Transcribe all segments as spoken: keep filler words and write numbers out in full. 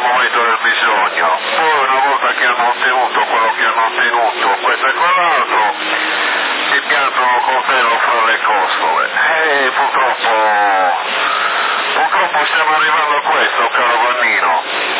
momento del bisogno, poi una volta che hanno ottenuto quello che hanno ottenuto, questo e quell'altro, si piantano col pelo fra le costole. E purtroppo, purtroppo stiamo arrivando a questo, caro Vannino.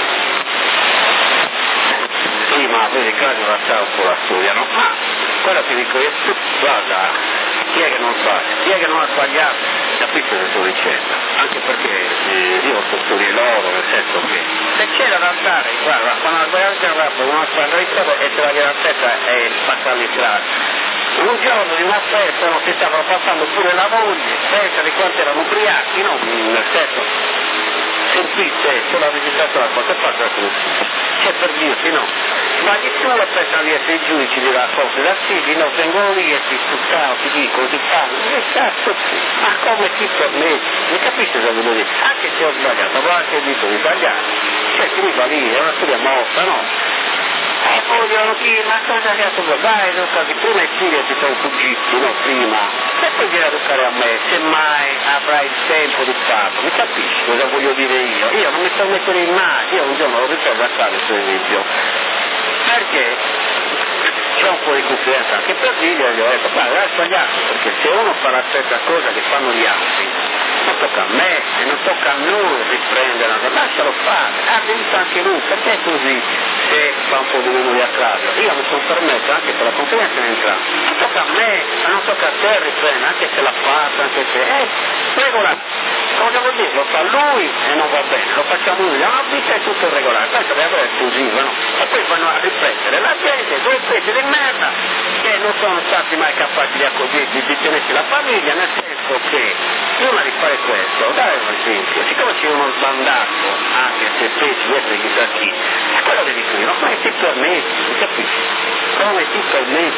Sì, ma vedi, quasi la Stato la studiano. Ma quello che dico io, guarda, chi è che non sbaglia? Chi è che non ha sbagliato? Capisci cosa sto dicendo? Anche perché eh, io ho studiato loro, nel senso che se c'è da andare, guarda, quando la sbagliata c'è da fare, una squadra di strada e se la viene a testa e passare in strada. Un giorno di una festa non si stavano passando pure la moglie, pensa di quanti erano ubriachi, no? Nel senso, sentite, se l'ha visitato la cosa, passa così. C'è per dirti no, ma di tu la pensano di essere i giudici di la cosa da sì, no, vengono lì e ti sputtano, ti dicono, ti fanno, che cazzo, ma come ti permetti? Mi capisci cosa voglio dire? Anche se ho sbagliato, avevo anche detto di sbagliare, cioè ti va lì, è una storia morta, no? E poi dicono sì, ma cosa che ha fatto? Dai, non così, prima i figli ti sono fuggiti, no, prima, e poi vieni a toccare a me, se mai avrai il tempo di farlo, mi capisci cosa voglio dire io? Io non mi sto mettendo in mano, io un giorno l'ho ripreso a fare questo esempio, perché c'è un po' di confidenza anche per dire, gli ho detto, guarda, hai sbagliato, perché se uno fa la stessa cosa che fanno gli altri, non tocca a me e non tocca a noi riprendere, lascialo fare, ha vinto anche lui, perché è così se fa un po' di memoria a Claudio? Io mi sono permesso anche per la confidenza di entrare, non tocca a me, ma non tocca a te riprendere, anche se l'ha fatta, anche se, eh, regolare, cosa vuol dire? Lo fa lui e non va bene, lo facciamo noi, la vita è tutto regolare, questo deve essere esclusivo, no? E poi vanno a riprendere la gente, due pezzi di merda, che non sono stati mai capaci di accogliere, di tenersi la famiglia, nel senso che prima di fare questo, dai un esempio, siccome c'è uno sbandato, anche se pensi di essere chissà chi, è quello che dico io, ma come ti permetti, mi capisci? Come ti permetti?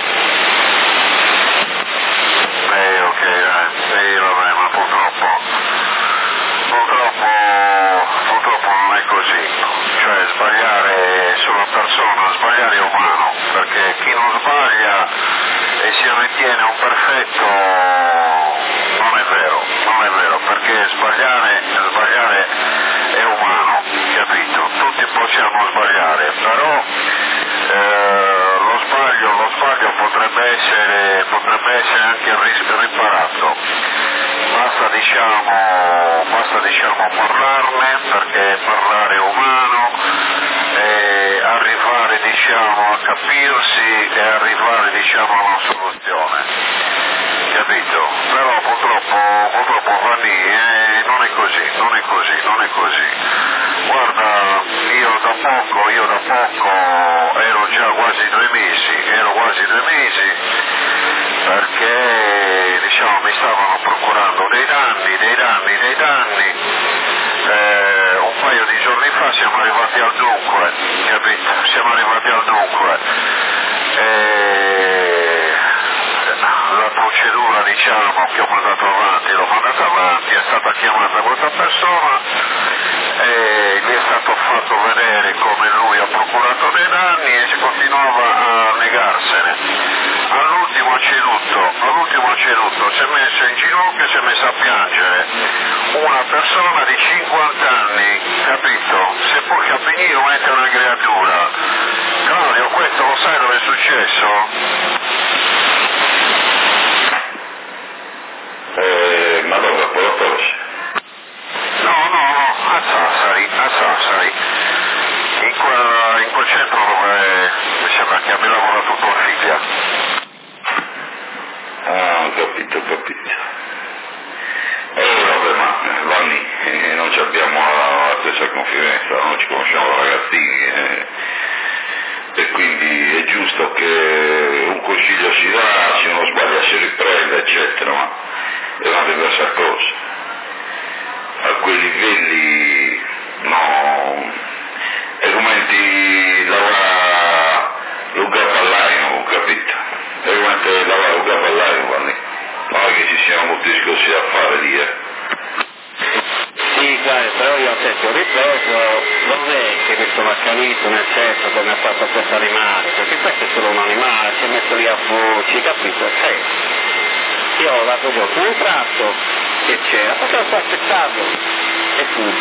Eh, ok, dai, sì, vabbè, ma purtroppo, purtroppo, purtroppo non è così, cioè sbagliare su una persona, sbagliare è umano, perché chi non sbaglia e si ritiene un perfetto, non è vero, non è vero, perché sbagliare, sbagliare è umano, capito? Tutti possiamo sbagliare, però eh, lo sbaglio, lo sbaglio potrebbe essere, potrebbe essere anche riparato. Basta diciamo, basta diciamo parlarne, perché parlare è umano, e arrivare diciamo a capirsi e arrivare diciamo a una soluzione, capito? Però purtroppo, purtroppo Vanni, eh, non è così, non è così, non è così. Guarda, io da poco, io da poco ero già quasi due mesi, ero quasi due mesi, perché diciamo mi stavano procurando dei danni, dei danni, dei danni. Eh, un paio di giorni fa siamo arrivati al dunque, capito? Siamo arrivati al dunque. Eh, la procedura diciamo che ho mandato avanti, l'ho mandata avanti, è stata chiamata questa persona e gli è stato fatto vedere come lui ha procurato dei danni e si continuava a negarsene. All'ultimo ha ceduto, all'ultimo ha ceduto, si è messo in ginocchio e si è messo a piangere. Una persona di cinquanta anni, capito? Se poi Capignino mette una creatura. Claudio, questo lo sai dove è successo? Eh, ma dove? Poi lo conosci? No, no, no, a Sassari, a Sassari. In quel, in quel centro dove mi sembra che abbia lavorato tua figlia. Ah, ho capito, ho capito. Eh, vabbè, ma Vanni, eh, non ci abbiamo la, la stessa confidenza, non ci conosciamo da ragazzini, eh, e quindi è giusto che un consiglio si dà, se uno sbaglia si riprende, eccetera, ma è una diversa cosa. A quei livelli, no, è come ti lavora Luca Pallaino, ho capito? È come ti lavora Luca Pallaino, Vanni. Non è che ci siano molti discorsi da fare lì, eh. Sì, guarda, però io ho detto, ho ripreso, non è che mi sono accanito nel senso come ha fatto questo animale, perché questo è solo un animale, si è messo lì a voci, capito? Sì. Io l'altro giorno sono entrato e c'era, potevo aspetttarlo e fugge.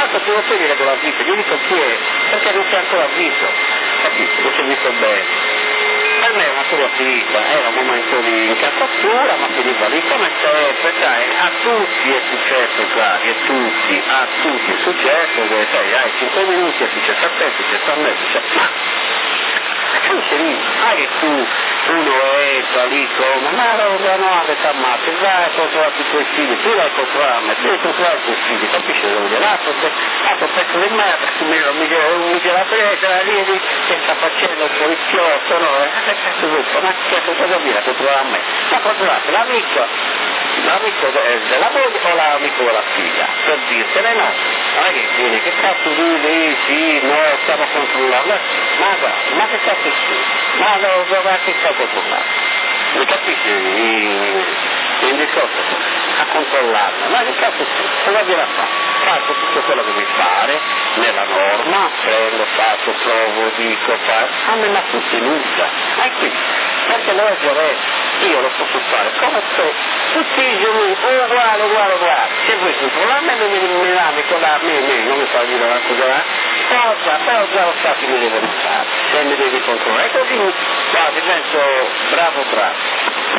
Tanto prima o poi mi leggo l'avviso, io dico chi è, perché non c'è ancora avviso, capito? Non si è visto bene. Per me è una cosa finita, era un momento di incazzatura, ma finiva lì come sempre, sai, a tutti è successo, Claudio, a tutti, a tutti è successo, che sai, hai cinque minuti, è successo a te, è successo a me, è successo, ma finisce lì, sai che tu, uno entra lì come, ma no, no, avete ammazzato, vai a controllare i tuoi figli, tu vai a controllare, tu vai a controllare i tuoi figli, capisci che devo dire, l'altro, l'altro pezzo di merda, mi dice la presa, lì, lì, che sta facendo il poliziotto, no, eh, cazzo tutto, ma che cosa viene a controllare a me? Ma controllate l'amico, l'amico della moglie o l'amico della figlia, per dirtene no, non è che viene, che cazzo vieni, sì, no, stiamo controllando, ma guarda, ma che cazzo sei? Ma no, ma che stai controllando? Mi capisci il discorso? A controllarla, ma che cazzo sei? Cosa viene a fare? Faccio tutto quello che mi pare, nella norma, prendo, faccio, provo, dico, faccio, a me la sostenuta, e qui, perché legge adesso, io lo posso fare come se tutti i giorni, uguale, uguale, uguale, se vuoi controllarmi non mi mi con la me, me, non mi fa dire una cosa, cosa, però già lo sa che mi devo fare, se mi devi controllare, e così, guarda, divento bravo, bravo.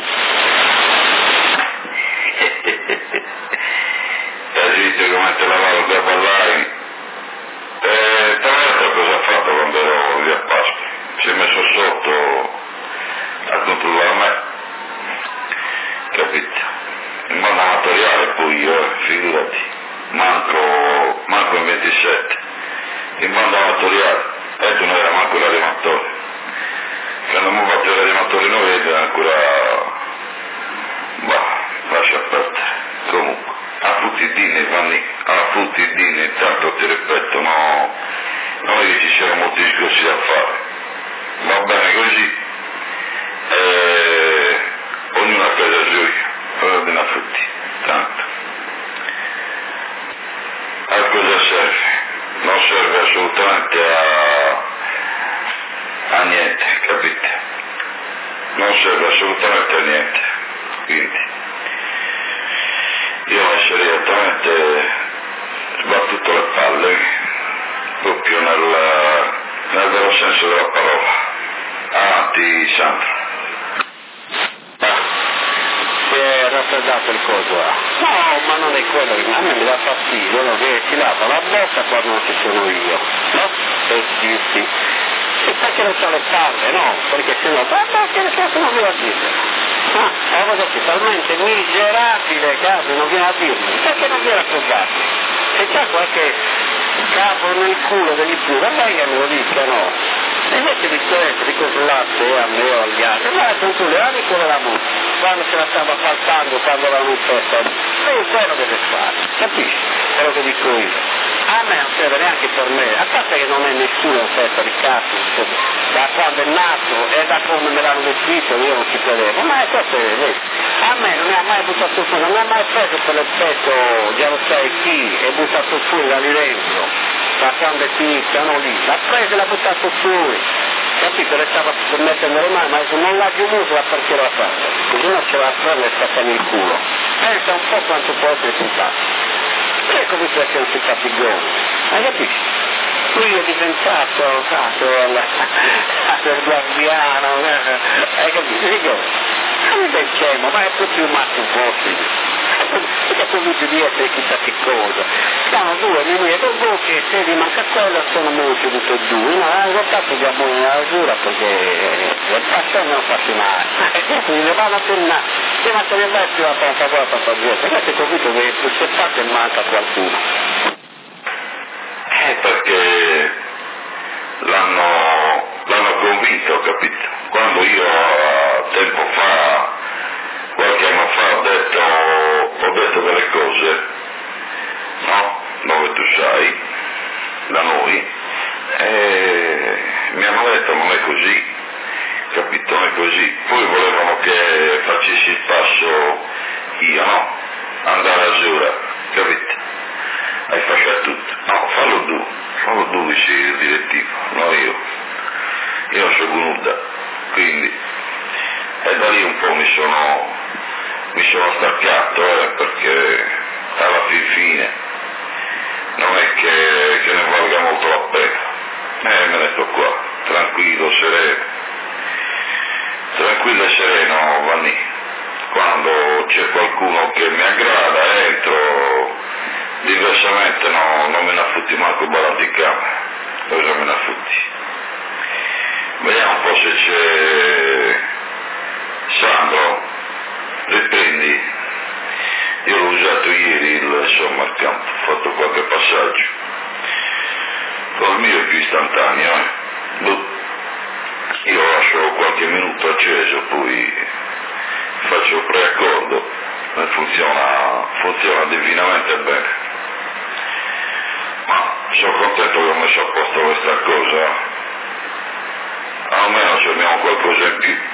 Hai visto come te lavavo da ballare? Eh, tra l'altro cosa ha fatto quando ero lì a Pasqua? Si è messo sotto a controllare me, capito? In modo amatoriale poi io, eh, figurati, manco, manco in ventisette, in modo amatoriale, e tu non era manco l'animatore. Quando mi faccio l'animatore non vede ancora, bah, lascia perdere, comunque. A tutti i dini, Vanni, a tutti i dini, intanto ti ripeto, no, non è che ci siano molti discorsi da fare, va bene così, e ognuno a casa sua, ordine a tutti, tanto. A cosa serve? Non serve assolutamente a, a niente, capite? Non serve assolutamente a niente, quindi. Io lascio direttamente sbattuto le palle, proprio nel, nel vero senso della parola. Avanti, Sandro. Si è raffreddato il coso, eh? No, ma non è quello, a me mi dà fastidio, no, che si lava la bocca quando non ci sono io, no? E sì, sì. E perché non c'ho le palle, no? Perché se no, ma perché cazzo non viene a dire? Ah, è una cosa che è talmente miserabile, cazzo, non viene a dirmi. Perché non viene a provarmi? Se c'è qualche capo nel culo degli più, va bene che me lo dica, no? E invece di questo, di controllate a me o agli altri, ma controlli l'amico della moglie, quando se la stava faltando, quando avevano in testa, e quello deve fare, capisci? Quello che dico io. A me non serve neanche per me, a parte che non è nessuno in testa di cazzo, da quando è nato e da come me l'hanno vestito io non ci credevo, ma è questo, vedi? A me non mi ha mai buttato fuori, non mi ha mai preso per il petto, già lo sai chi, e buttato fuori da lì dentro, da quando è finito, lì, l'ha preso e l'ha buttato fuori, capito? Le stava per mettere le mani, ma non l'ha giuvuto perché l'ha fatto, così non ce l'ha presa e stata nel culo, pensa un po' quanto può essere simpatico. E come può essere un simpaticone, hai capito? Lui è diventato, cazzo, il guardiano, hai capito? Dico, non è scemo, ma è proprio un matto un po' perché convinto di essere chissà che cosa. Siamo due, mi dico, voi che se vi manca quello sono molti tutti e due, no, in realtà prendiamo una misura perché il passato non fa mai. E quindi ne vanno a tornare, prima che ne vai più a fare un favore a tanta gente, perché è convinto che se parte manca qualcuno. Eh, perché l'hanno, l'hanno convinto, capito? Quando io tempo fa, qualche anno fa ho detto, ho detto delle cose, no? Dove tu sai, da noi, e mi hanno detto non è così, capito? Non è così. Poi volevano che facessi il passo io, no? Andare a Zura, capito? Hai fatto tutto. No, fallo tu, fallo tu che sei il direttivo, no io. Io sono venuta, quindi, e da lì un po' mi sono, mi sono staccato, eh, perché alla fin fine non è che Eh, me ne sto qua, tranquillo, sereno. Tranquillo e sereno, Vanni. Quando c'è qualcuno che mi aggrada, entro, diversamente no, non me ne affutti manco barato in camera. Cosa me ne affutti? Vediamo un po' se c'è Sandro, riprendi. Io l'ho usato ieri il Summer Camp, ho fatto qualche passaggio. Col mio è più istantaneo, eh. Io lascio qualche minuto acceso, poi faccio il preaccordo e funziona, funziona divinamente bene. Ma sono contento che ho messo a posto questa cosa, almeno se abbiamo qualcosa in più.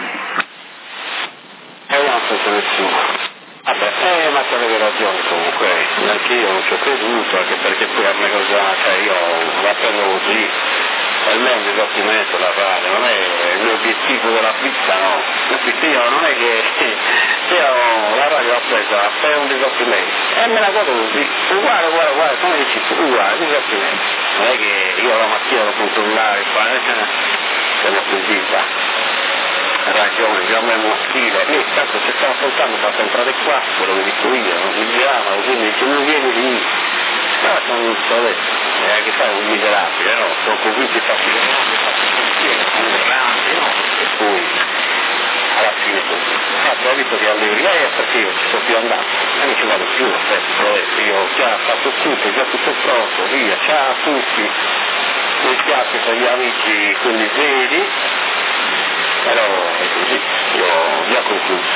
E non penso nessuno. Vabbè, eh, ma avevi ragione comunque, neanche io non ci ho creduto, anche perché poi a me cosa, cioè io la prendo così, per me è un divertimento da fare, non è l'obiettivo della pizza, no. Quindi io non è che io la radio l'ho presa per un divertimento, e me la godo così, uguale, uguale, uguale, come dici tu, uguale, divertimento. Non è che io la mattina devo controllare, fare, siamo così, va. Ragione, già abbiamo stile, e tanto se stiamo ascoltando basta entrare qua, quello che dico io, non mi giravano, quindi dice non vieni lì, no, sono soletto, e che fai un miserabile, no, sono convinti fatti grandi, fatti pensieri, sono grandi, no, e poi alla fine così. Infatti ho visto che allevi lei è perché io ci sono più andato, e non ci vado più, aspetta, io ho già fatto tutto, già tutto pronto, via, ciao a tutti, mi spiace per gli amici quelli veri, però è così, io vi ho concluso.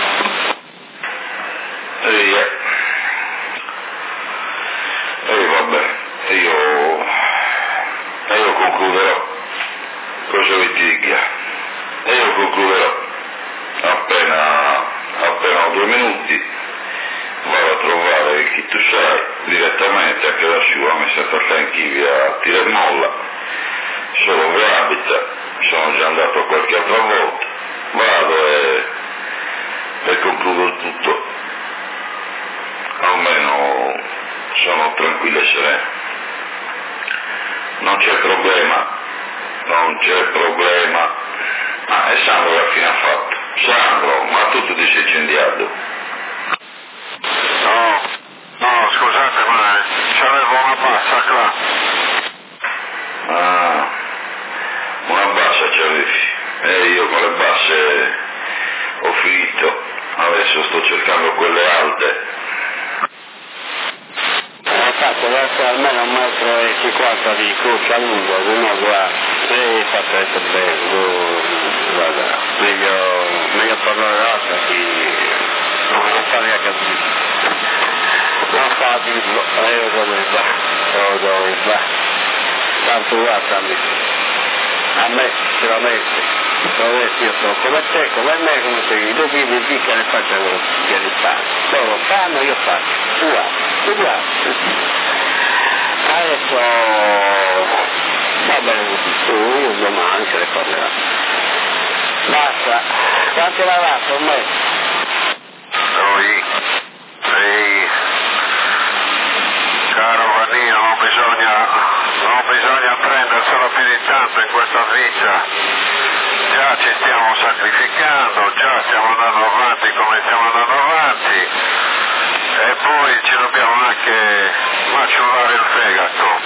E eh. E vabbè, io, e io concluderò, cosa vi dica? E io concluderò, appena, appena ho due minuti, vado a trovare chi tu sai, direttamente, anche da sua, mi sento stanchi via tira e molla, solo che abita. Sono già andato qualche altra volta, vado e, e concludo il tutto, almeno sono tranquillo e sereno, non c'è problema, non c'è problema. Ah, e Sandro che fine ha fatto? Sandro, ma tu ti sei incendiato? No, no, scusate, ma c'avevo una bassa qua. Ah, una bassa c'avevi, e io con le basse ho finito, adesso sto cercando quelle alte. Ho fatto verso almeno un metro e cinquanta di croce a lungo, uno guarda, e fatto essere bello, guarda, meglio, meglio parlare l'altra che non fa neanche a dire, non fa a dirlo, e io dove va, io dove va, tanto guardami, a me ce la mette. Io sono come te, come me, come te, i due mi dica ne faccia quello che li fa. Loro fanno, io faccio. Uguale, uguale. Adesso va bene così, tu domani se ne parlerà. Basta, quanto l'ha dato a me? Noi, sì, caro Vannino, non bisogna, non bisogna prendersela più di tanto in questa vita. Già ci stiamo sacrificando, già stiamo andando avanti come stiamo andando avanti e poi ci dobbiamo anche maciullare il fegato.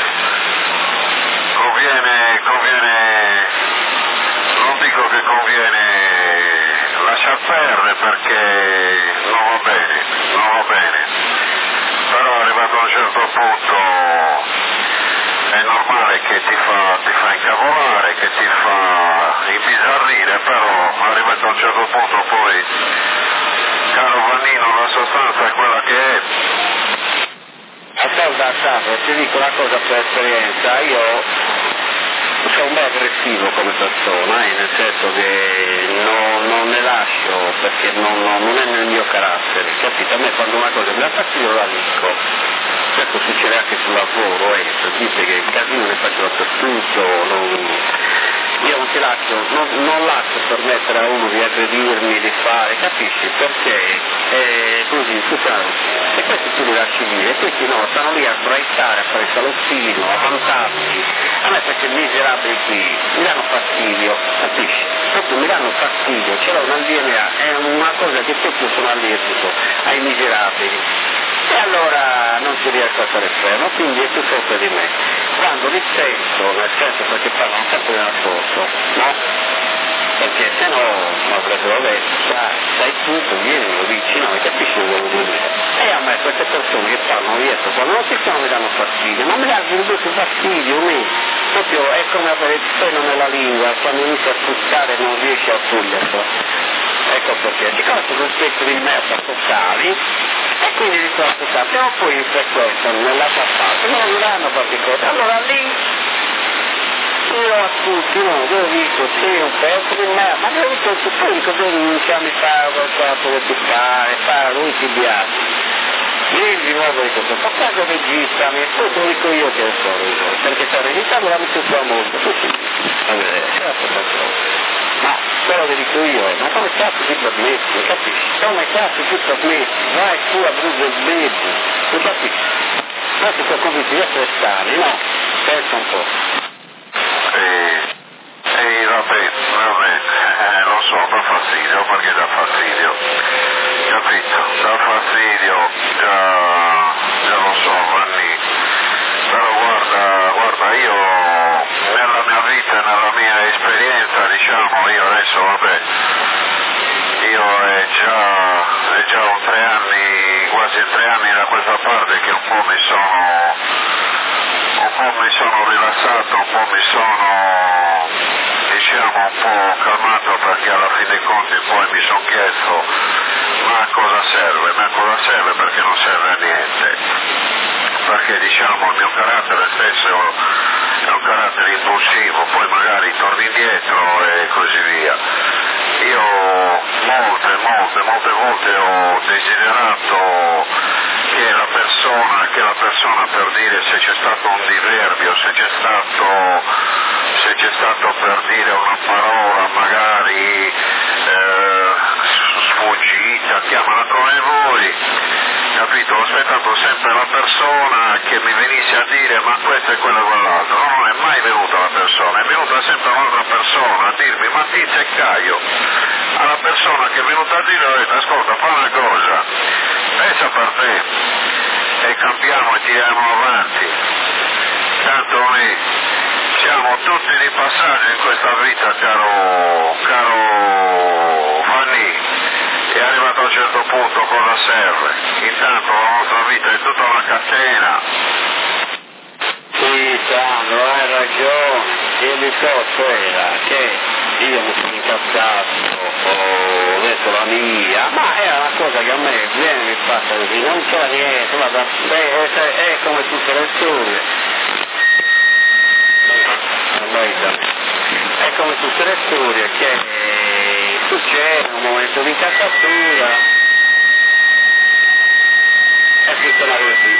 Conviene, conviene, non dico che conviene lasciar perdere perché non va bene, non va bene, però arrivato a un certo punto è normale che ti fa, ti fa incavolare, che ti fa imbizzarrire, però arrivato a un certo punto poi, caro Vannino, la sostanza è quella che è. Ascolta, Sandro, ti dico una cosa per esperienza, io sono un po' aggressivo come persona, eh, nel senso che non, non ne lascio perché non, non, non è nel mio carattere, capito? A me quando una cosa mi dà fastidio la dico. Certo succede anche sul lavoro, eh, per dire che il casino ne faccio dappertutto, non, io non ti lascio, non, non lascio permettere a uno di aggredirmi, di fare, capisci? Perché è così, tu sai, e questi tu li lasci dire, e questi no, stanno lì a sbraitare, a fare i continuo, fantastici. A me questi miserabili qui mi danno fastidio, capisci? Proprio mi danno fastidio, ce l'ho nel D N A, è una cosa che proprio sono allergico ai miserabili. E allora non ci riesco a stare fermo, quindi è più forte di me. Quando li sento, nel senso perché parlano sempre della foto, no? Perché se no mi avrebbero detto, dai, stai tu, vieni, lo dici, no, mi capisci cosa voglio dire. E a me queste persone che parlano dietro, quando non ci sono mi danno fastidio, ma mi danno tutto fastidio, mi. Proprio è come avere il freno nella lingua, quando inizia a fruttare non riesci a toglierlo. Ecco perché, siccome sono un pezzo di merda totali, e quindi di questo sappiamo poi in frequenza, nell'altra parte, non mi danno qualche cosa, allora lì io a tutti, no, io dico, sì, un pezzo di merda, ma io dico, tu poi cosa iniziamo a fare qualcosa da ti fare, fare, lui ti piace. Io di nuovo dico, fa caso registrami, e poi te lo dico io che lo so, perché se registrami la metto su a molto, così, va bene, certo, certo. Ma quello che dico io, ma come cazzo ti permetti, capisci? Come cazzo ti permetti? Vai tu a Bruxelles Baby, tu capisci? Ma ti sono convinti di essere strani, no? Pensa un po'. E, e vabbè, vabbè, eh, lo so, dà fastidio, perché dà fastidio, capito? Dà fastidio, già, già lo so, Vanni, però guarda, guarda, io nella mia vita, nella mia esperienza, diciamo, io adesso, vabbè, io è già, è già un tre anni, quasi tre anni da questa parte che un po' mi sono, un po' mi sono rilassato, un po' mi sono, diciamo, un po' calmato, perché alla fine dei conti poi mi sono chiesto, ma a cosa serve? Ma a cosa serve? Perché non serve a niente, perché diciamo il mio carattere stesso è un carattere impulsivo, poi magari torni indietro e così via. Io molte, molte, molte volte ho desiderato che la persona, che la persona per dire se c'è stato un diverbio, se c'è stato, se c'è stato per dire una parola magari eh, sfuggita, chiamala come voi, capito? Ho aspettato sempre la persona che mi venisse a dire ma questo è quello e quell'altro, no, non è mai venuta la persona, è venuta sempre un'altra persona a dirmi ma Tizio e Caio, alla persona che è venuta a dire ho detto ascolta fa una cosa, pensa per te e cambiamo e tiriamo avanti, tanto noi siamo tutti di passaggio in questa vita, caro, caro Vanni, è arrivato a un certo punto cosa serve, intanto la nostra vita è tutta una catena. Sì, Sandro, hai ragione, il discorso era che io mi sono incazzato, ho detto la mia, ma era una cosa che a me viene mi passa così, non c'è niente, guarda, è, è, è come tutte le storie, è come tutte le storie che succede un momento di incazzatura e funziona così.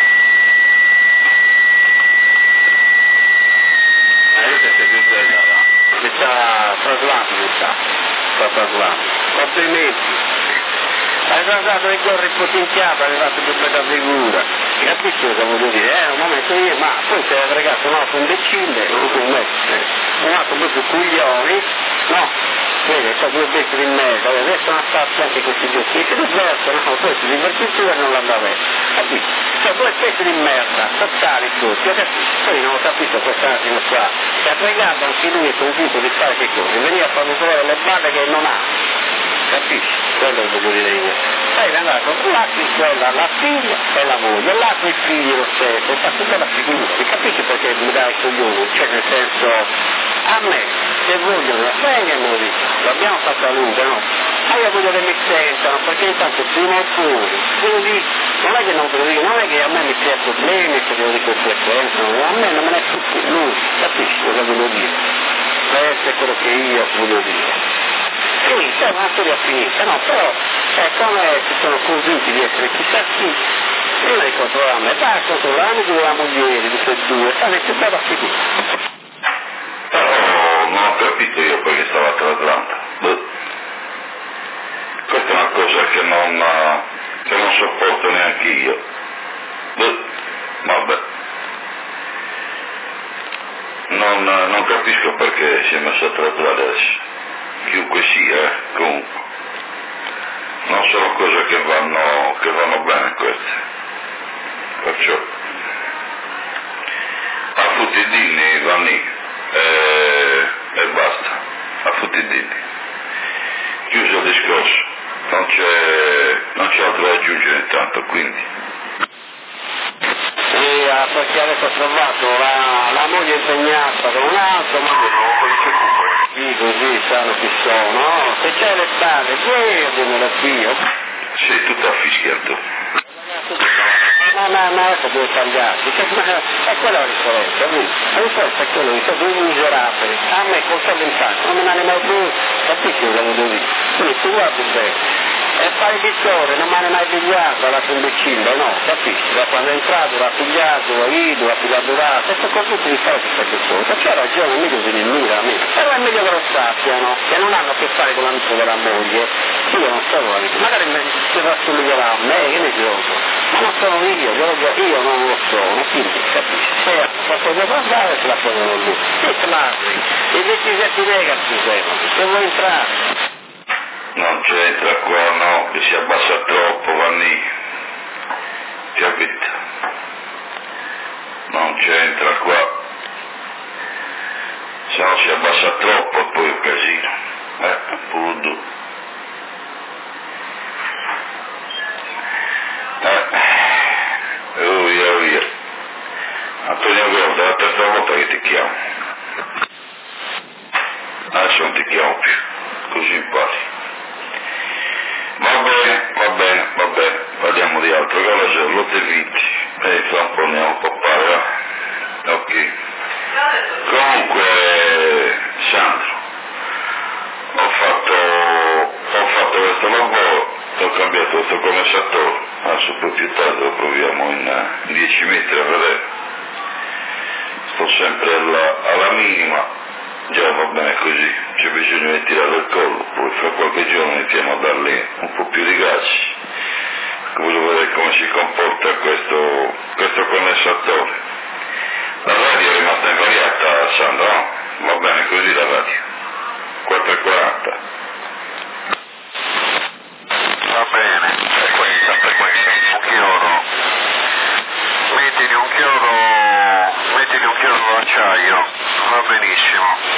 Ma io che sei più quella là, mi sta traslando, mi sta, sta traslando. Complimenti. Hai guardato il corpo ripotenziato, hai fatto più bella figura. Capisci cosa voglio dire? È un momento di ma poi si è aggregato un altro imbecille, un altro proprio coglioni, no? Vedi, c'ha due bestie di merda, adesso non farsi anche questi giochi, e si divertono, no, poi si divertiscono e non l'hanno avuto, capito? Cioè due pezzi di merda, totali tutti, poi non ho capito quest'attimo qua, si è fregato anche lui è convinto di fare che cosa, veniva a farmi vedere le balle che non ha, capisci? Quello che voglio dire io. Sei andato l'altro quella, la figlia e la moglie, l'altro i figli lo stesso, fa tutta la figura, mi capisci perché mi dai i coglioni? Cioè nel senso, a me, se vogliono la frega me lo dicono, l'abbiamo fatta lunga, no? Ma io voglio che mi sentano, perché intanto prima o poi, quindi non è che non ve lo dico, non è che a me mi crea problemi, se ve lo dico in frequenza, no? A me non me ne è più lui, capisci cosa voglio dire? Questo è quello che io voglio dire. Sì, c'è una storia finita, no, però è come si sono convinti di essere chissà chi, prima di controllare me, va a controllare di la moglie di queste due, stanno più bella figura. Però non ho capito io perché stava traslando. Questa è una cosa che non, che non sopporto neanche io. Vabbè. non, non capisco perché si è messo a trattare adesso, chiunque sia, eh, comunque. Non sono cose che vanno, che vanno bene queste, perciò a Futidini Vanni e, e basta, a Futidini, chiuso il discorso, non c'è, non c'è altro da aggiungere intanto, quindi. E a perché adesso ho trovato la, la moglie impegnata con un altro, ma sì, così sanno chi sono, se c'è le spalle, guardamela qui. Sei tutto affischiato. No, no, no, adesso due tagliati, cioè, ma è quella la differenza, la differenza è quella che sono due miserabili, a me col soldo in tasca, non me ne mai più, capisci cosa voglio dire? Quindi tu guardi bene. E fai il pittore, non mi ha mai pigliato alla imbecille, no, capisci? Da quando è entrato l'ha pigliato, l'ha ido, l'ha pigliato là, e sono convinto di fare questa persona, c'è ragione, è meglio che ne mira a me, però è meglio che lo sappiano, che non hanno a che fare con l'amico della moglie, io non sono l'amico, magari si rassomiglierà a me, che ne gioco, ma non sono io, io non lo sono, quindi capisci? Se la cosa da andare se la prendono lui, sì, classico, i ventisette ragazzi sono, se vuoi entrare. Non c'entra qua, no, che si abbassa troppo, Vanni, capito? Non c'entra qua, se no si abbassa troppo poi è un casino, eh, appunto. Eh, oh yeah, oh yeah. Antonio Gorda, è la terza volta che ti chiamo, adesso non ti chiamo più, così impari. Va bene, va bene, va bene, parliamo di altro, cosa l'otto e venti, e fra un po' andiamo a poppare, va? Ok. Comunque, Sandro, ho fatto, ho fatto questo lavoro, ho cambiato questo condensatore, adesso poi più tardi lo proviamo in dieci metri a vedere, sto sempre alla, alla minima. Già va bene così, c'è bisogno di tirare il collo, poi fra qualche giorno iniziamo a dargli un po' più di gas, voglio vedere come si comporta questo, questo condensatore. La radio è rimasta invariata, Sandra, no? Va bene così la radio, quattro e quaranta. Va bene, frequenza, frequenza, un chiodo, mettili un chiodo, mettili un chiodo d'acciaio, va benissimo.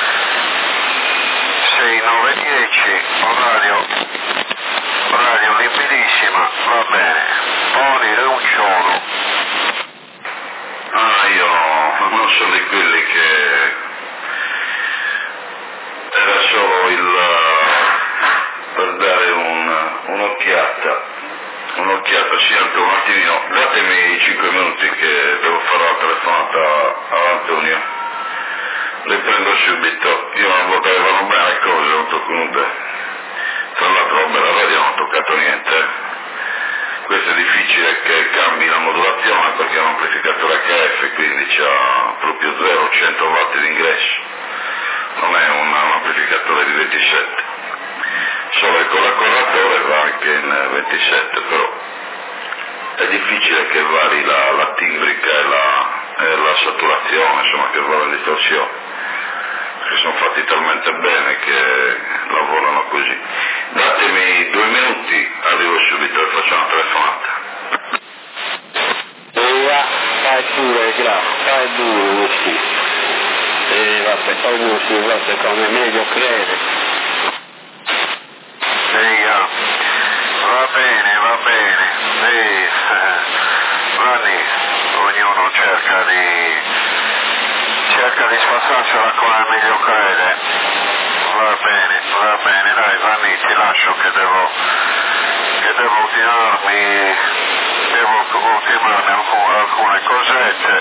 sei nove dieci, orario, orario limpidissima, va bene, poni un chiodo. Ah, io non sono di quelli che era solo il per dare un, un'occhiata, un'occhiata, sì, anche un attimino, datemi cinque minuti che devo fare la telefonata a Antonio, le prendo subito, io una volta che vanno bene le cose non tocco nulla, tra l'altro vabbè la radio non ho toccato niente, questo è difficile che cambi la modulazione perché è un amplificatore H F, quindi c'ha proprio zero cento watt di ingresso, non è un, un amplificatore di ventisette. Solo che con l'accordatore va anche in ventisette, però è difficile che vari la, la timbrica e la, e la saturazione, insomma che va la distorsione, perché sono fatti talmente bene che lavorano così. Datemi due minuti, arrivo subito e faccio una telefonata. E fai pure, grazie, fai due, sì. E vabbè, fai due, sì, vabbè, come meglio crede. Va bene, va bene, sì, Vanni, ognuno cerca di, cerca di spassarsela come meglio crede, va bene, va bene, dai Vanni, ti lascio che devo, che devo ultimarmi, devo ultimarmi alcune, alcune cosette,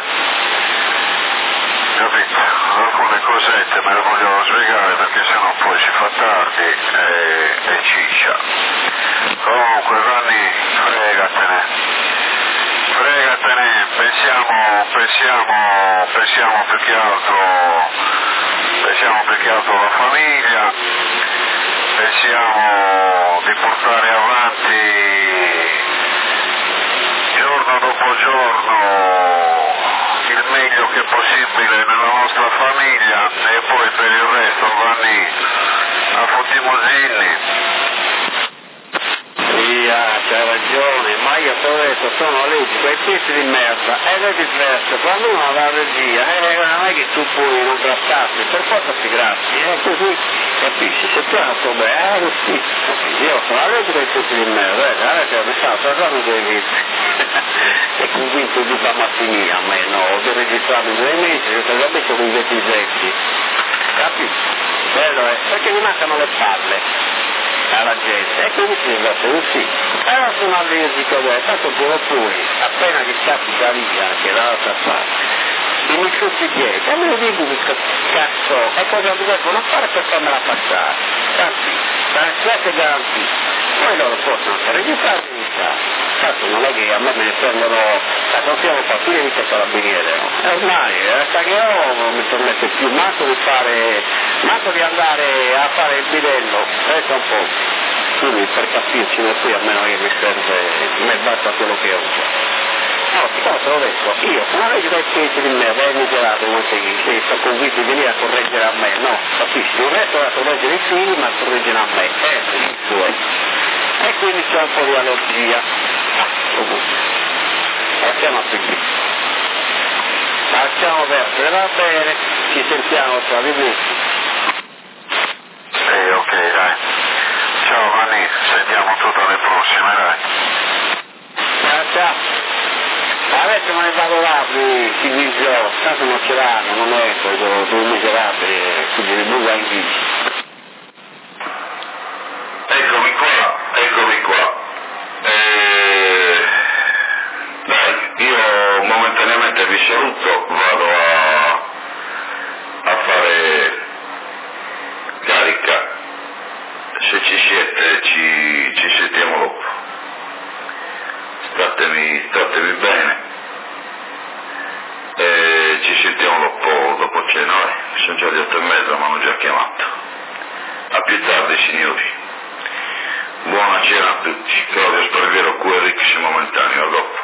capito? Alcune cosette me le voglio spiegare perché sennò poi si fa tardi e, e ciccia. Comunque Vanni, fregatene, fregatene, pensiamo, pensiamo, pensiamo più che altro, pensiamo più che altro alla famiglia, pensiamo di portare avanti giorno dopo giorno il meglio che possibile nella nostra famiglia e poi per il resto vanni a Fontimosinni. Sì, ah, c'hai ragione, ma io te l'ho detto, sono allergico ai pezzi di merda, ed è diverso, quando uno ha l'allergia, eh, non è che tu puoi non grattarti, per forza si gratti, è così, capisci? Se tu hai un problema, eh, sì, io sono allergico ai pezzi di merda, eh, adesso mi sta parlando due vite, è convinto di stamattina, a me no, ho registrato due mesi, io sono già messo con i ventisetti, capisci? Bello è, perché mi mancano le palle alla gente, e quindi si deve essere così. Allora sono allergico a tanto come poi, appena che capita via, anche dall'altra parte, e mi sciutti dietro, e me lo dico che cazzo, e cosa devono fare per farmela passare, capisci? La scelta è garantita, poi loro possono essere registrati in casa. Tanto non è che a me me ne prendono, la consigliamo fa più di carabiniere, no? E ormai, eh, che io non mi permette più manco di fare, manco di andare a fare il bidello, resta un po'. Quindi per capirci noi qui almeno che mi serve, mi basta quello che ho già. No, siccome te l'ho detto, io sono legge dai piedi di me, è miserato come si dice, sono convinto di venire a correggere a me, no, capisci? Non resto da correggere i figli, ma a correggere a me, è benissimo. E quindi c'è un po' di allergia. Ah, comunque. Lasciamo qui. Lasciamo perdere, va bene, ci sentiamo tra di voi. Sì, ok, dai. Ciao Vanni, sentiamo tutte le prossime, dai. Ciao, ciao. Adesso me ne vado là, chi dice, tanto non ce l'hanno, non è quello, due miserabili, quindi le buca in bici. Eccomi qua, eccomi qua. Eh, dai, io momentaneamente vi saluto, vado a, a fare carica. Se ci siete ci, ci sentiamo dopo. Statemi, statemi bene. E ci sentiamo dopo, dopo cena, eh. Sono già le otto e mezza, mi hanno già chiamato. A più tardi signori. Buona cena a tutti. Claudio Sparviero, Q R X momentaneo, a dopo.